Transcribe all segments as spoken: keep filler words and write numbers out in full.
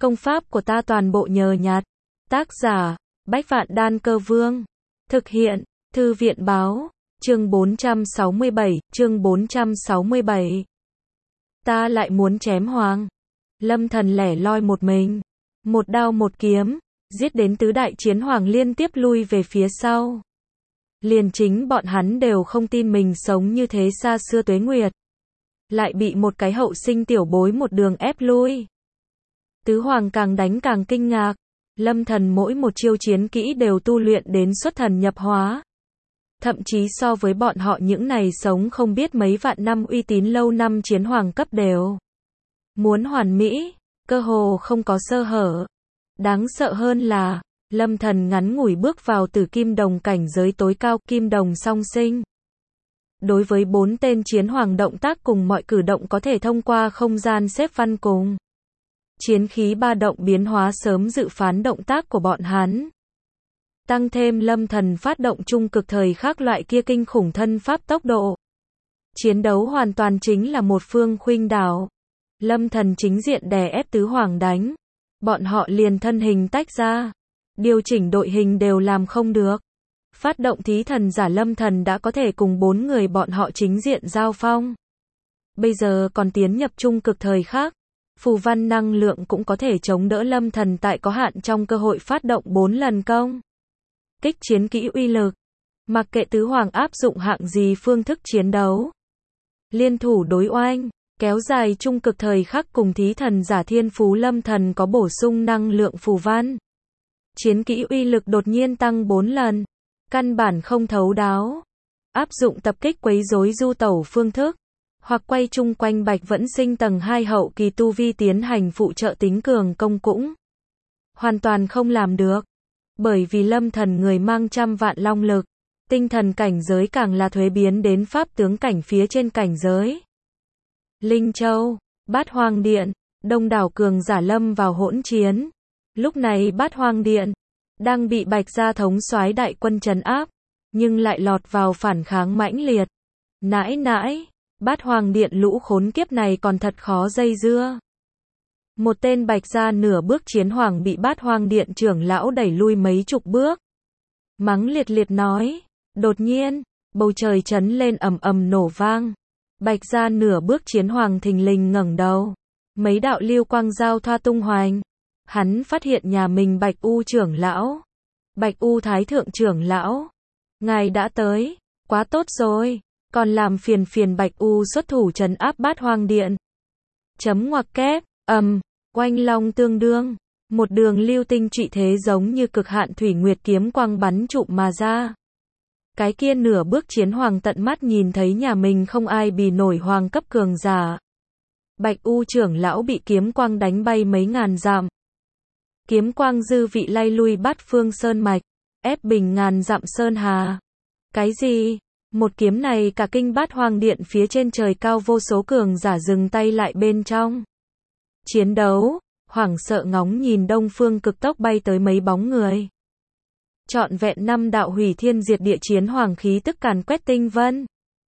Công pháp của ta toàn bộ nhờ nhặt. Tác giả, Bách Vạn Đan Cơ Vương. Thực hiện, Thư viện Báo. Chương bốn trăm sáu mươi bảy, chương bốn trăm sáu mươi bảy. Ta lại muốn chém Hoàng. Lâm Thần lẻ loi một mình. Một đao một kiếm, giết đến tứ đại chiến hoàng liên tiếp lui về phía sau. Liền chính bọn hắn đều không tin mình sống như thế xa xưa tuế nguyệt. Lại bị một cái hậu sinh tiểu bối một đường ép lui. Tứ hoàng càng đánh càng kinh ngạc. Lâm Thần mỗi một chiêu chiến kỹ đều tu luyện đến xuất thần nhập hóa. Thậm chí so với bọn họ những này sống không biết mấy vạn năm uy tín lâu năm chiến hoàng cấp đều. Muốn hoàn mỹ, cơ hồ không có sơ hở. Đáng sợ hơn là, Lâm Thần ngắn ngủi bước vào tử kim đồng cảnh giới tối cao kim đồng song sinh. Đối với bốn tên chiến hoàng động tác cùng mọi cử động có thể thông qua không gian xếp văn cùng. Chiến khí ba động biến hóa sớm dự phán động tác của bọn hắn. Tăng thêm Lâm Thần phát động trung cực thời khắc loại kia kinh khủng thân pháp tốc độ. Chiến đấu hoàn toàn chính là một phương khuynh đảo. Lâm Thần chính diện đè ép tứ hoàng đánh. Bọn họ liền thân hình tách ra. Điều chỉnh đội hình đều làm không được. Phát động thí thần giả Lâm Thần đã có thể cùng bốn người bọn họ chính diện giao phong. Bây giờ còn tiến nhập trung cực thời khắc. Phù văn năng lượng cũng có thể chống đỡ Lâm Thần tại có hạn trong cơ hội phát động bốn lần công. Kích chiến kỹ uy lực. Mặc kệ tứ hoàng áp dụng hạng gì phương thức chiến đấu. Liên thủ đối oanh, kéo dài trung cực thời khắc cùng thí thần giả thiên phú Lâm Thần có bổ sung năng lượng phù văn. Chiến kỹ uy lực đột nhiên tăng bốn lần. Căn bản không thấu đáo. Áp dụng tập kích quấy rối du tẩu phương thức. Hoặc quay chung quanh Bạch Vẫn Sinh tầng hai hậu kỳ tu vi tiến hành phụ trợ tính cường công cũng. Hoàn toàn không làm được. Bởi vì Lâm Thần người mang trăm vạn long lực. Tinh thần cảnh giới càng là thuế biến đến pháp tướng cảnh phía trên cảnh giới. Linh Châu, Bát Hoang Điện, đông đảo cường giả lâm vào hỗn chiến. Lúc này Bát Hoang Điện đang bị Bạch gia thống soái đại quân trấn áp, nhưng lại lọt vào phản kháng mãnh liệt. Nãi nãi, Bát Hoang Điện lũ khốn kiếp này còn thật khó dây dưa. Một tên Bạch gia nửa bước chiến hoàng bị Bát Hoang Điện trưởng lão đẩy lui mấy chục bước. Mắng liệt liệt nói, đột nhiên, bầu trời chấn lên ầm ầm nổ vang. Bạch gia nửa bước chiến hoàng thình lình ngẩng đầu. Mấy đạo lưu quang giao thoa tung hoành. Hắn phát hiện nhà mình Bạch U trưởng lão. Bạch U thái thượng trưởng lão. Ngài đã tới, quá tốt rồi. Còn làm phiền phiền Bạch U xuất thủ trấn áp Bát Hoang Điện. Chấm ngoặc kép, ầm, oanh long tương đương. Một đường lưu tinh trụy thế giống như cực hạn thủy nguyệt kiếm quang bắn trụm mà ra. Cái kia nửa bước chiến hoàng tận mắt nhìn thấy nhà mình không ai bì nổi hoàng cấp cường giả. Bạch U trưởng lão bị kiếm quang đánh bay mấy ngàn dặm. Kiếm quang dư vị lay lui bát phương sơn mạch, ép bình ngàn dặm sơn hà. Cái gì? Một kiếm này cả kinh Bát Hoang Điện phía trên trời cao vô số cường giả dừng tay lại bên trong. Chiến đấu, hoảng sợ ngóng nhìn đông phương cực tốc bay tới mấy bóng người. Trọn vẹn năm đạo hủy thiên diệt địa chiến hoàng khí tức càn quét tinh vân.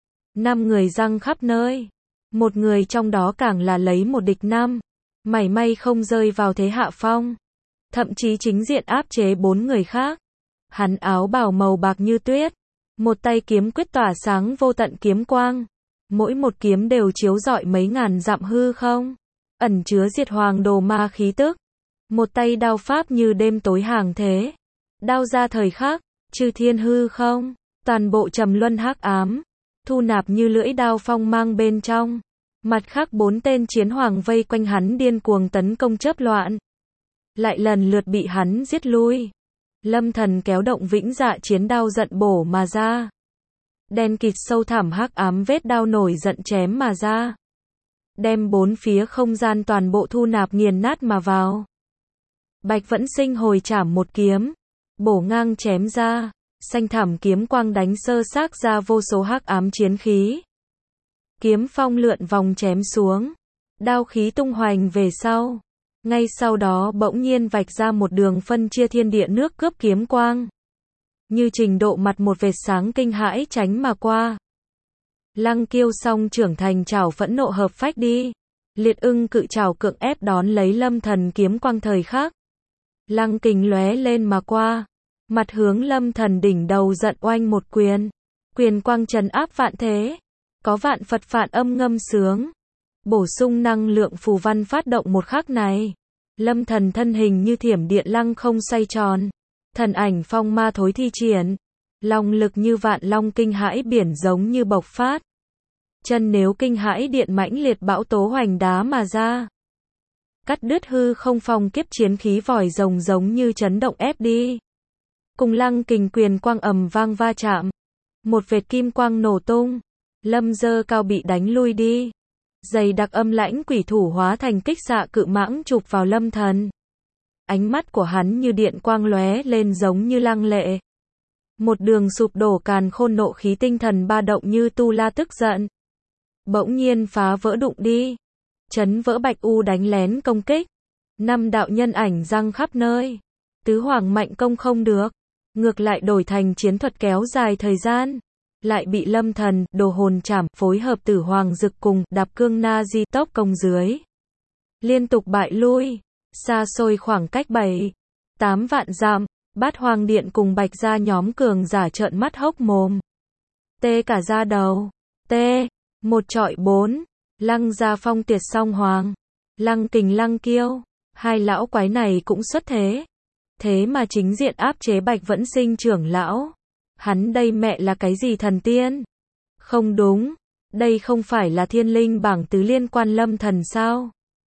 Năm người răng khắp nơi. Một người trong đó càng là lấy một địch năm. Mảy may không rơi vào thế hạ phong. Thậm chí chính diện áp chế bốn người khác. Hắn áo bào màu bạc như tuyết. Một tay kiếm quyết tỏa sáng vô tận kiếm quang. Mỗi một kiếm đều chiếu rọi mấy ngàn dặm hư không. Ẩn chứa diệt hoàng đồ ma khí tức. Một tay đao pháp như đêm tối hàng thế. Đao ra thời khắc, chư thiên hư không. Toàn bộ trầm luân hắc ám. Thu nạp như lưỡi đao phong mang bên trong. Mặt khác bốn tên chiến hoàng vây quanh hắn điên cuồng tấn công chớp loạn. Lại lần lượt bị hắn giết lui. Lâm Thần kéo động vĩnh dạ chiến đao giận bổ mà ra. Đen kịt sâu thẳm hắc ám vết đao nổi giận chém mà ra. Đem bốn phía không gian toàn bộ thu nạp nghiền nát mà vào. Bạch Vẫn Sinh hồi trảm một kiếm. Bổ ngang chém ra. Xanh thẳm kiếm quang đánh sơ xác ra vô số hắc ám chiến khí. Kiếm phong lượn vòng chém xuống. Đao khí tung hoành về sau. Ngay sau đó bỗng nhiên vạch ra một đường phân chia thiên địa nước cướp kiếm quang. Như trình độ mặt một vệt sáng kinh hãi tránh mà qua. Lăng Kiêu song trưởng thành trảo phẫn nộ hợp phách đi. Liệt ưng cự trảo cưỡng ép đón lấy Lâm Thần kiếm quang thời khắc. Lăng kình lóe lên mà qua, mặt hướng Lâm Thần đỉnh đầu giận oanh một quyền. Quyền quang trấn áp vạn thế, có vạn Phật phạn âm ngâm sướng. Bổ sung năng lượng phù văn phát động một khắc này. Lâm Thần thân hình như thiểm điện lăng không xoay tròn. Thần ảnh phong ma thối thi triển. Long lực như vạn long kinh hãi biển giống như bộc phát. Chân nếu kinh hãi điện mãnh liệt bão tố hoành đá mà ra. Cắt đứt hư không phong kiếp chiến khí vòi rồng giống như chấn động ép đi. Cùng lăng kình quyền quang ầm vang va chạm. Một vệt kim quang nổ tung. Lâm dơ cao bị đánh lui đi. Dày đặc âm lãnh quỷ thủ hóa thành kích xạ cự mãng chụp vào Lâm Thần. Ánh mắt của hắn như điện quang lóe lên giống như lăng lệ. Một đường sụp đổ càn khôn nộ khí tinh thần ba động như tu la tức giận. Bỗng nhiên phá vỡ đụng đi. Chấn vỡ bạch u đánh lén công kích. Năm đạo nhân ảnh răng khắp nơi. Tứ hoàng mạnh công không được. Ngược lại đổi thành chiến thuật kéo dài thời gian. Lại bị Lâm Thần, đồ hồn chảm, phối hợp tử hoàng dực cùng, đạp cương na di tốc công dưới. Liên tục bại lui. Xa xôi khoảng cách bảy, tám vạn dặm. Bát Hoàng Điện cùng Bạch Gia nhóm cường giả trợn mắt hốc mồm. Tê cả da đầu. Tê. Một trọi bốn. Lăng Gia phong tiệt song hoàng. Lăng Kình Lăng Kiêu. Hai lão quái này cũng xuất thế. Thế mà chính diện áp chế Bạch Vẫn Sinh trưởng lão. Hắn đây mẹ là cái gì thần tiên? Không đúng. Đây không phải là thiên linh bảng tứ liên quan Lâm Thần sao?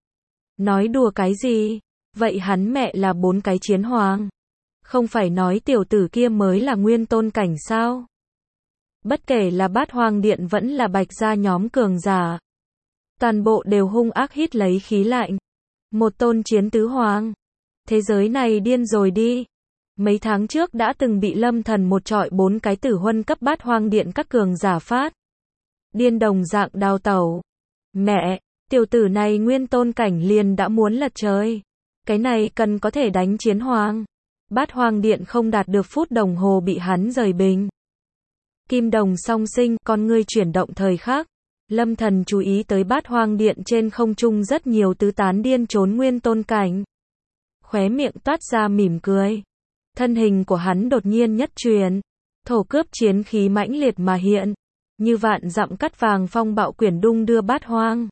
Nói đùa cái gì? Vậy hắn mẹ là bốn cái chiến hoàng. Không phải nói tiểu tử kia mới là nguyên tôn cảnh sao? Bất kể là Bát Hoàng Điện vẫn là Bạch Gia nhóm cường giả. Toàn bộ đều hung ác hít lấy khí lạnh. Một tôn chiến tứ hoàng. Thế giới này điên rồi đi. Mấy tháng trước đã từng bị Lâm Thần một trọi bốn cái tử huân cấp Bát Hoàng Điện các cường giả phát. Điên đồng dạng đào tẩu. Mẹ, tiểu tử này nguyên tôn cảnh liền đã muốn lật trời. Cái này cần có thể đánh chiến hoàng. Bát Hoàng Điện không đạt được phút đồng hồ bị hắn rời bình. Kim đồng song sinh, con ngươi chuyển động thời khắc. Lâm Thần chú ý tới Bát Hoàng Điện trên không trung rất nhiều tứ tán điên trốn nguyên tôn cảnh. Khóe miệng toát ra mỉm cười. Thân hình của hắn đột nhiên nhất truyền. Thổ cướp chiến khí mãnh liệt mà hiện. Như vạn dặm cắt vàng phong bạo quyển đung đưa bát hoang.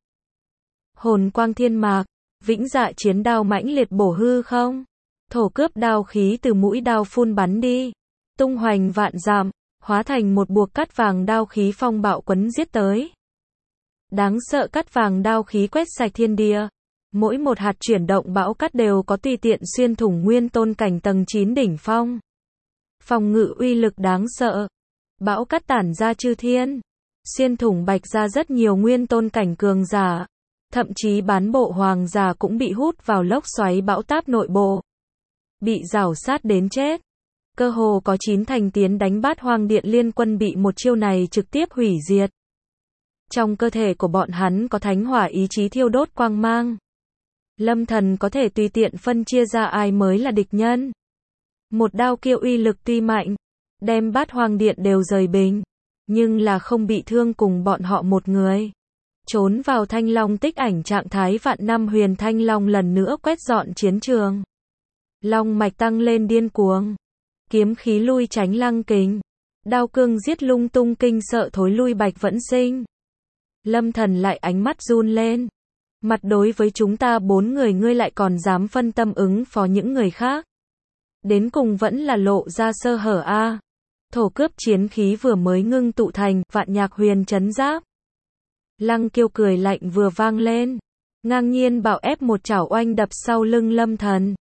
Hồn quang thiên mạc. Vĩnh dạ chiến đao mãnh liệt bổ hư không. Thổ cướp đao khí từ mũi đao phun bắn đi. Tung hoành vạn dặm. Hóa thành một buộc cắt vàng đao khí phong bạo quấn giết tới. Đáng sợ cắt vàng đao khí quét sạch thiên địa. Mỗi một hạt chuyển động bão cắt đều có tùy tiện xuyên thủng nguyên tôn cảnh tầng chín đỉnh phong. Phòng ngự uy lực đáng sợ. Bão cắt tản ra chư thiên. Xuyên thủng Bạch Gia rất nhiều nguyên tôn cảnh cường giả. Thậm chí bán bộ hoàng giả cũng bị hút vào lốc xoáy bão táp nội bộ. Bị rào sát đến chết. Cơ hồ có chín thành tiến đánh Bát Hoàng Điện liên quân bị một chiêu này trực tiếp hủy diệt. Trong cơ thể của bọn hắn có thánh hỏa ý chí thiêu đốt quang mang. Lâm Thần có thể tùy tiện phân chia ra ai mới là địch nhân. Một đao kia uy lực tuy mạnh, đem Bát Hoàng Điện đều rời bình, nhưng là không bị thương cùng bọn họ một người. Trốn vào Thanh Long tích ảnh trạng thái vạn năm huyền Thanh Long lần nữa quét dọn chiến trường. Long mạch tăng lên điên cuồng. Kiếm khí lui tránh Lăng Kình. Đao cương giết lung tung kinh sợ thối lui Bạch Vẫn Sinh. Lâm Thần lại ánh mắt run lên. Mặt đối với chúng ta bốn người ngươi lại còn dám phân tâm ứng phó những người khác. Đến cùng vẫn là lộ ra sơ hở a. À. Thổ cướp chiến khí vừa mới ngưng tụ thành vạn nhạc huyền chấn giáp. Lăng Kiêu cười lạnh vừa vang lên. Ngang nhiên bạo ép một chảo oanh đập sau lưng Lâm Thần.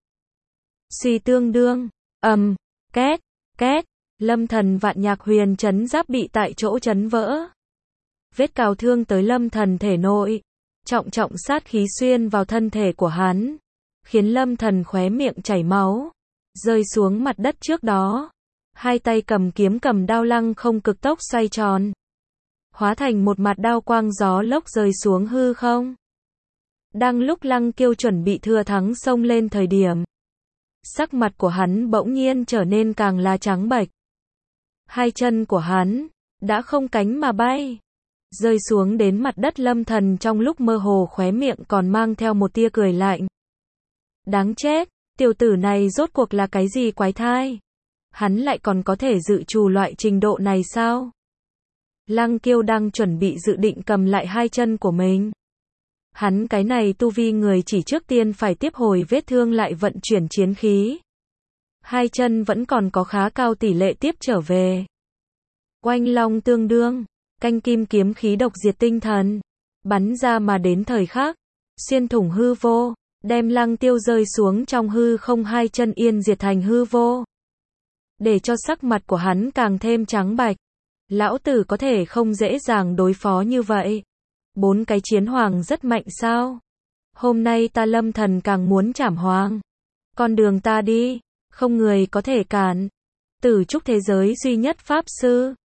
Suy tương đương. ầm, um, két, két. Lâm Thần vạn nhạc huyền chấn giáp bị tại chỗ chấn vỡ. Vết cào thương tới Lâm Thần thể nội. Trọng trọng sát khí xuyên vào thân thể của hắn. Khiến Lâm Thần khóe miệng chảy máu. Rơi xuống mặt đất trước đó. Hai tay cầm kiếm cầm đao lăng không cực tốc xoay tròn. Hóa thành một mặt đao quang gió lốc rơi xuống hư không. Đang lúc Lăng Kiêu chuẩn bị thừa thắng xông lên thời điểm. Sắc mặt của hắn bỗng nhiên trở nên càng là trắng bệch. Hai chân của hắn đã không cánh mà bay. rơi xuống đến mặt đất. Lâm Thần trong lúc mơ hồ khóe miệng còn mang theo một tia cười lạnh. Đáng chết, tiểu tử này rốt cuộc là cái gì quái thai? Hắn lại còn có thể dự trù loại trình độ này sao? Lăng Kiêu đang chuẩn bị dự định cầm lại hai chân của mình. Hắn cái này tu vi người chỉ trước tiên phải tiếp hồi vết thương lại vận chuyển chiến khí. Hai chân vẫn còn có khá cao tỷ lệ tiếp trở về. Oanh long tương đương, canh kim kiếm khí độc diệt tinh thần, bắn ra mà đến thời khắc, xuyên thủng hư vô, đem Lăng Tiêu rơi xuống trong hư không, hai chân yên diệt thành hư vô. Để cho sắc mặt của hắn càng thêm trắng bạch. Lão tử có thể không dễ dàng đối phó như vậy. Bốn cái chiến hoàng rất mạnh sao? Hôm nay ta Lâm Thần càng muốn trảm hoàng. Con đường ta đi, không người có thể cản. Tử trúc thế giới duy nhất pháp sư.